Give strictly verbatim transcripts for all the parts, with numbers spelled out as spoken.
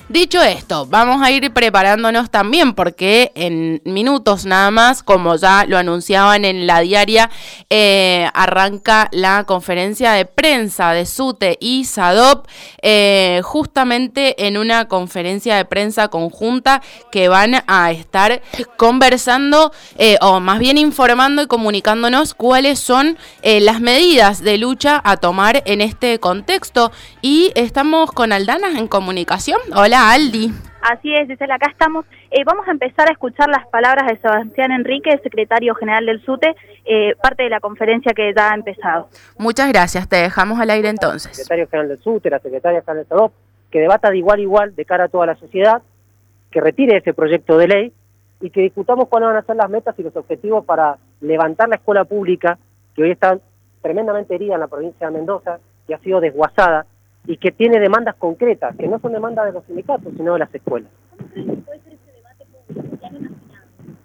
Dicho esto, vamos a ir preparándonos también porque en minutos nada más, como ya lo anunciaban en la diaria, eh, arranca la conferencia de prensa de SUTE y SADOP, eh, justamente en una conferencia de prensa conjunta que van a estar conversando eh, o más bien informando y comunicándonos cuáles son eh, las medidas de lucha a tomar en este contexto. Y estamos con Aldana en comunicación. Hola, Aldi. Así es, Gisela, acá estamos. Eh, vamos a empezar a escuchar las palabras de Sebastián Enrique, secretario general del SUTE, eh, parte de la conferencia que ya ha empezado. Muchas gracias, te dejamos al aire entonces. Secretario general del SUTE, la secretaria general del SADOP, que debata de igual a igual de cara a toda la sociedad, que retire ese proyecto de ley y que discutamos cuáles van a ser las metas y los objetivos para levantar la escuela pública, que hoy está tremendamente herida en la provincia de Mendoza, que ha sido desguazada, y que tiene demandas concretas, que no son demandas de los sindicatos, sino de las escuelas. ¿Cómo creen que puede ser ese debate público? ¿Qué han imaginado?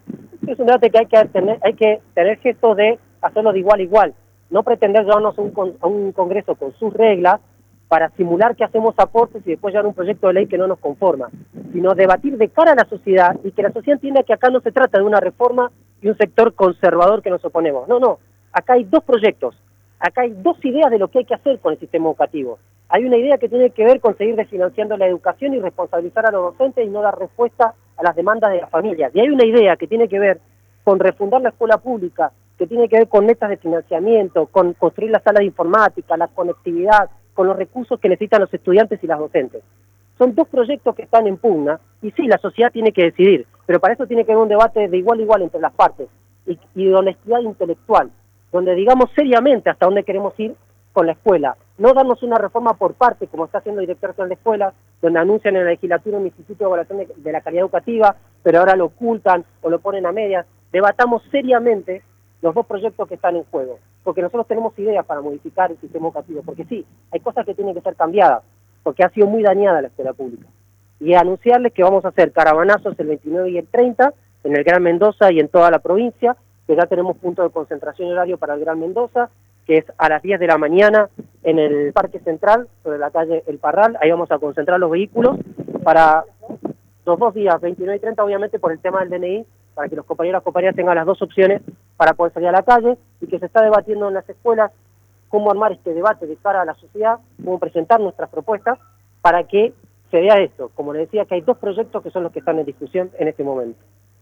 Es un debate que hay que tener, hay que tener gestos de hacerlo de igual a igual, no pretender llevarnos a un, con, a un congreso con sus reglas para simular que hacemos aportes y después llevar un proyecto de ley que no nos conforma, sino debatir de cara a la sociedad y que la sociedad entienda que acá no se trata de una reforma y un sector conservador que nos oponemos. No, no, acá hay dos proyectos, acá hay dos ideas de lo que hay que hacer con el sistema educativo. Hay una idea que tiene que ver con seguir desfinanciando la educación y responsabilizar a los docentes y no dar respuesta a las demandas de las familias. Y hay una idea que tiene que ver con refundar la escuela pública, que tiene que ver con metas de financiamiento, con construir las salas de informática, la conectividad, con los recursos que necesitan los estudiantes y las docentes. Son dos proyectos que están en pugna y sí, la sociedad tiene que decidir, pero para eso tiene que haber un debate de igual a igual entre las partes y, y de honestidad intelectual, donde digamos seriamente hasta dónde queremos ir con la escuela. No darnos una reforma por parte, como está haciendo el director general de escuelas, donde anuncian en la legislatura un instituto de evaluación de, de la calidad educativa, pero ahora lo ocultan o lo ponen a medias. Debatamos seriamente los dos proyectos que están en juego, porque nosotros tenemos ideas para modificar el sistema educativo, porque sí, hay cosas que tienen que ser cambiadas, porque ha sido muy dañada la escuela pública. Y anunciarles que vamos a hacer caravanazos el veintinueve y el treinta, en el Gran Mendoza y en toda la provincia, que ya tenemos punto de concentración horario para el Gran Mendoza, que es a las diez de la mañana en el Parque Central, sobre la calle El Parral. Ahí vamos a concentrar los vehículos para los dos días, veintinueve y treinta, obviamente por el tema del D N I, para que los compañeros y las compañeras tengan las dos opciones para poder salir a la calle, y que se está debatiendo en las escuelas cómo armar este debate de cara a la sociedad, cómo presentar nuestras propuestas para que se vea esto. Como les decía, que hay dos proyectos que son los que están en discusión en este momento.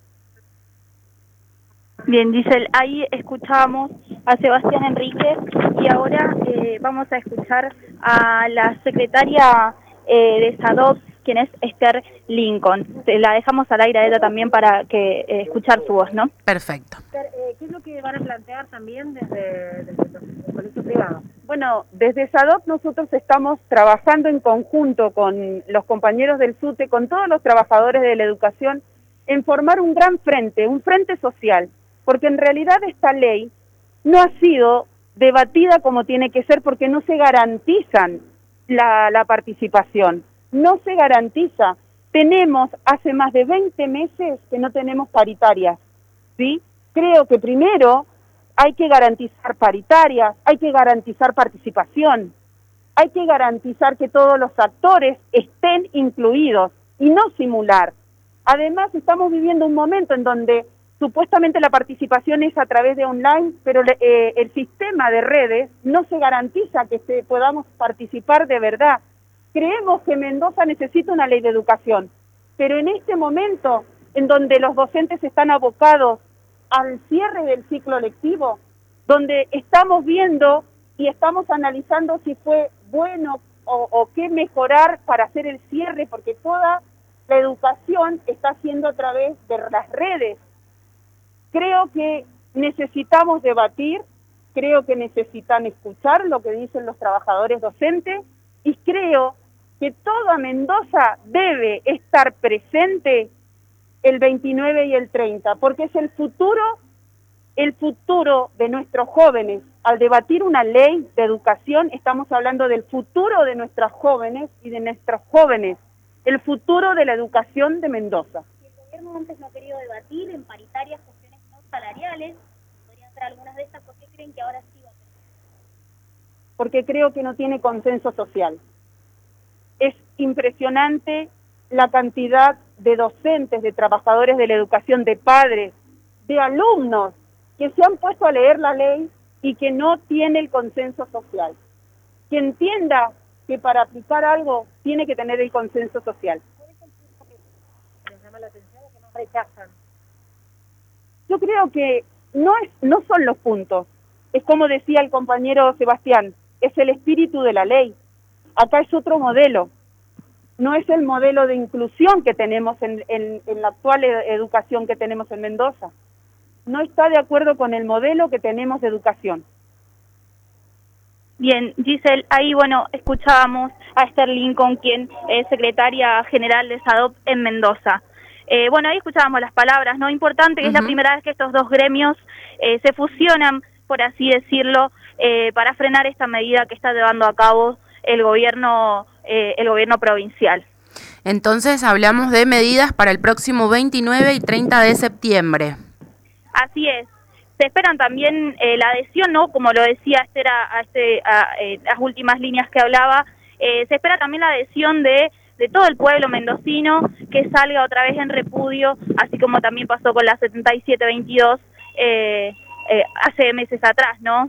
Bien, Giselle, ahí escuchábamos a Sebastián Enrique y ahora eh, vamos a escuchar a la secretaria eh, de SADOP, quien es Esther Lincoln. La dejamos al aire a ella también para que eh, escuchar su voz, ¿no? Perfecto. Esther, eh, ¿qué es lo que van a plantear también desde, desde los colegios privados? Bueno, desde SADOP nosotros estamos trabajando en conjunto con los compañeros del SUTE, con todos los trabajadores de la educación, en formar un gran frente, un frente social, porque en realidad esta ley no ha sido debatida como tiene que ser porque no se garantizan la, la participación, no se garantiza. Tenemos hace más de veinte meses que no tenemos paritarias, ¿sí? Creo que primero hay que garantizar paritarias, hay que garantizar participación, hay que garantizar que todos los actores estén incluidos y no simular. Además, estamos viviendo un momento en donde supuestamente la participación es a través de online, pero eh, el sistema de redes no se garantiza que se, podamos participar de verdad. Creemos que Mendoza necesita una ley de educación, pero en este momento, en donde los docentes están abocados al cierre del ciclo lectivo, donde estamos viendo y estamos analizando si fue bueno o, o qué mejorar para hacer el cierre, porque toda la educación está haciendo a través de las redes. Creo que necesitamos debatir, creo que necesitan escuchar lo que dicen los trabajadores docentes y creo que toda Mendoza debe estar presente el veintinueve y el treinta, porque es el futuro, el futuro de nuestros jóvenes. Al debatir una ley de educación estamos hablando del futuro de nuestros jóvenes y de nuestros jóvenes, el futuro de la educación de Mendoza. Si el gobierno antes no ha querido debatir en paritarias cuestiones no salariales, podrían ser algunas de estas, ¿por qué creen que ahora sí va a tener? Porque creo que no tiene consenso social. Es impresionante la cantidad de docentes, de trabajadores de la educación, de padres, de alumnos que se han puesto a leer la ley y que no tiene el consenso social. Que entienda que para aplicar algo tiene que tener el consenso social. ¿Les llama la atención o que más rechazan? Yo creo que no, es, no son los puntos, es como decía el compañero Sebastián, es el espíritu de la ley. Acá es otro modelo, no es el modelo de inclusión que tenemos en, en, en la actual educación que tenemos en Mendoza. No está de acuerdo con el modelo que tenemos de educación. Bien, Giselle, ahí bueno, escuchábamos a Esther Lincoln, quien es secretaria general de SADOP en Mendoza. Eh, bueno, ahí escuchábamos las palabras, ¿no? Importante que uh-huh. es la primera vez que estos dos gremios eh, se fusionan, por así decirlo, eh, para frenar esta medida que está llevando a cabo el gobierno, eh, el gobierno provincial. Entonces hablamos de medidas para el próximo veintinueve y treinta de septiembre. Así es. Se esperan también eh, la adhesión, ¿no? Como lo decía Esther a, a, este, a eh, las últimas líneas que hablaba, eh, se espera también la adhesión de de todo el pueblo mendocino que salga otra vez en repudio, así como también pasó con la setenta y siete veintidós eh, eh, hace meses atrás, ¿no?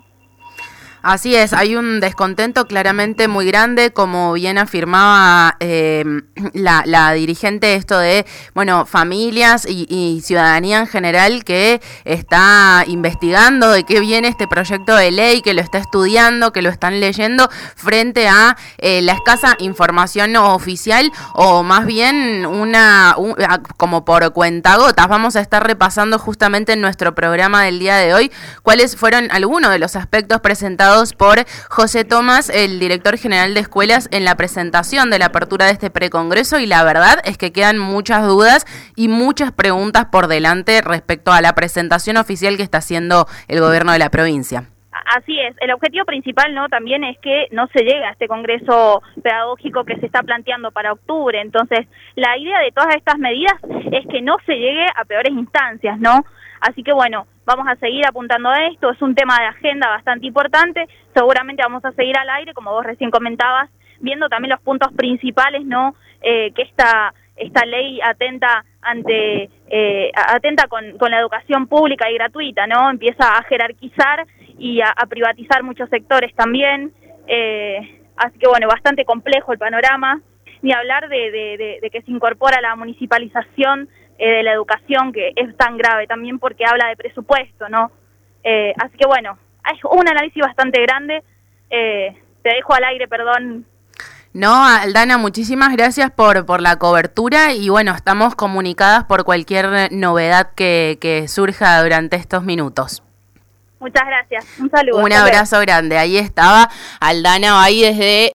Así es, hay un descontento claramente muy grande, como bien afirmaba eh, la, la dirigente, esto de, bueno, familias y, y ciudadanía en general que está investigando de qué viene este proyecto de ley, que lo está estudiando, que lo están leyendo, frente a eh, la escasa información no oficial, o más bien una, un, como por cuentagotas. Vamos a estar repasando justamente en nuestro programa del día de hoy cuáles fueron algunos de los aspectos presentados por José Tomás, el director general de escuelas, en la presentación de la apertura de este precongreso, y la verdad es que quedan muchas dudas y muchas preguntas por delante respecto a la presentación oficial que está haciendo el gobierno de la provincia. Así es, el objetivo principal, ¿no?, también es que no se llegue a este congreso pedagógico que se está planteando para octubre. Entonces, la idea de todas estas medidas es que no se llegue a peores instancias, ¿no? Así que bueno, vamos a seguir apuntando a esto, es un tema de agenda bastante importante, seguramente vamos a seguir al aire, como vos recién comentabas, viendo también los puntos principales, ¿no?, eh, que esta esta ley atenta ante eh, atenta con, con la educación pública y gratuita, ¿no? Empieza a jerarquizar y a, a privatizar muchos sectores también, eh, así que bueno, bastante complejo el panorama, ni hablar de, de, de, de que se incorpora la municipalización eh, de la educación, que es tan grave también porque habla de presupuesto, ¿no? Eh, así que bueno, hay un análisis bastante grande, eh, te dejo al aire, perdón. No, Aldana, muchísimas gracias por, por la cobertura y bueno, estamos comunicadas por cualquier novedad que, que surja durante estos minutos. Muchas gracias, un saludo. Un abrazo grande, ahí estaba Aldana Bay desde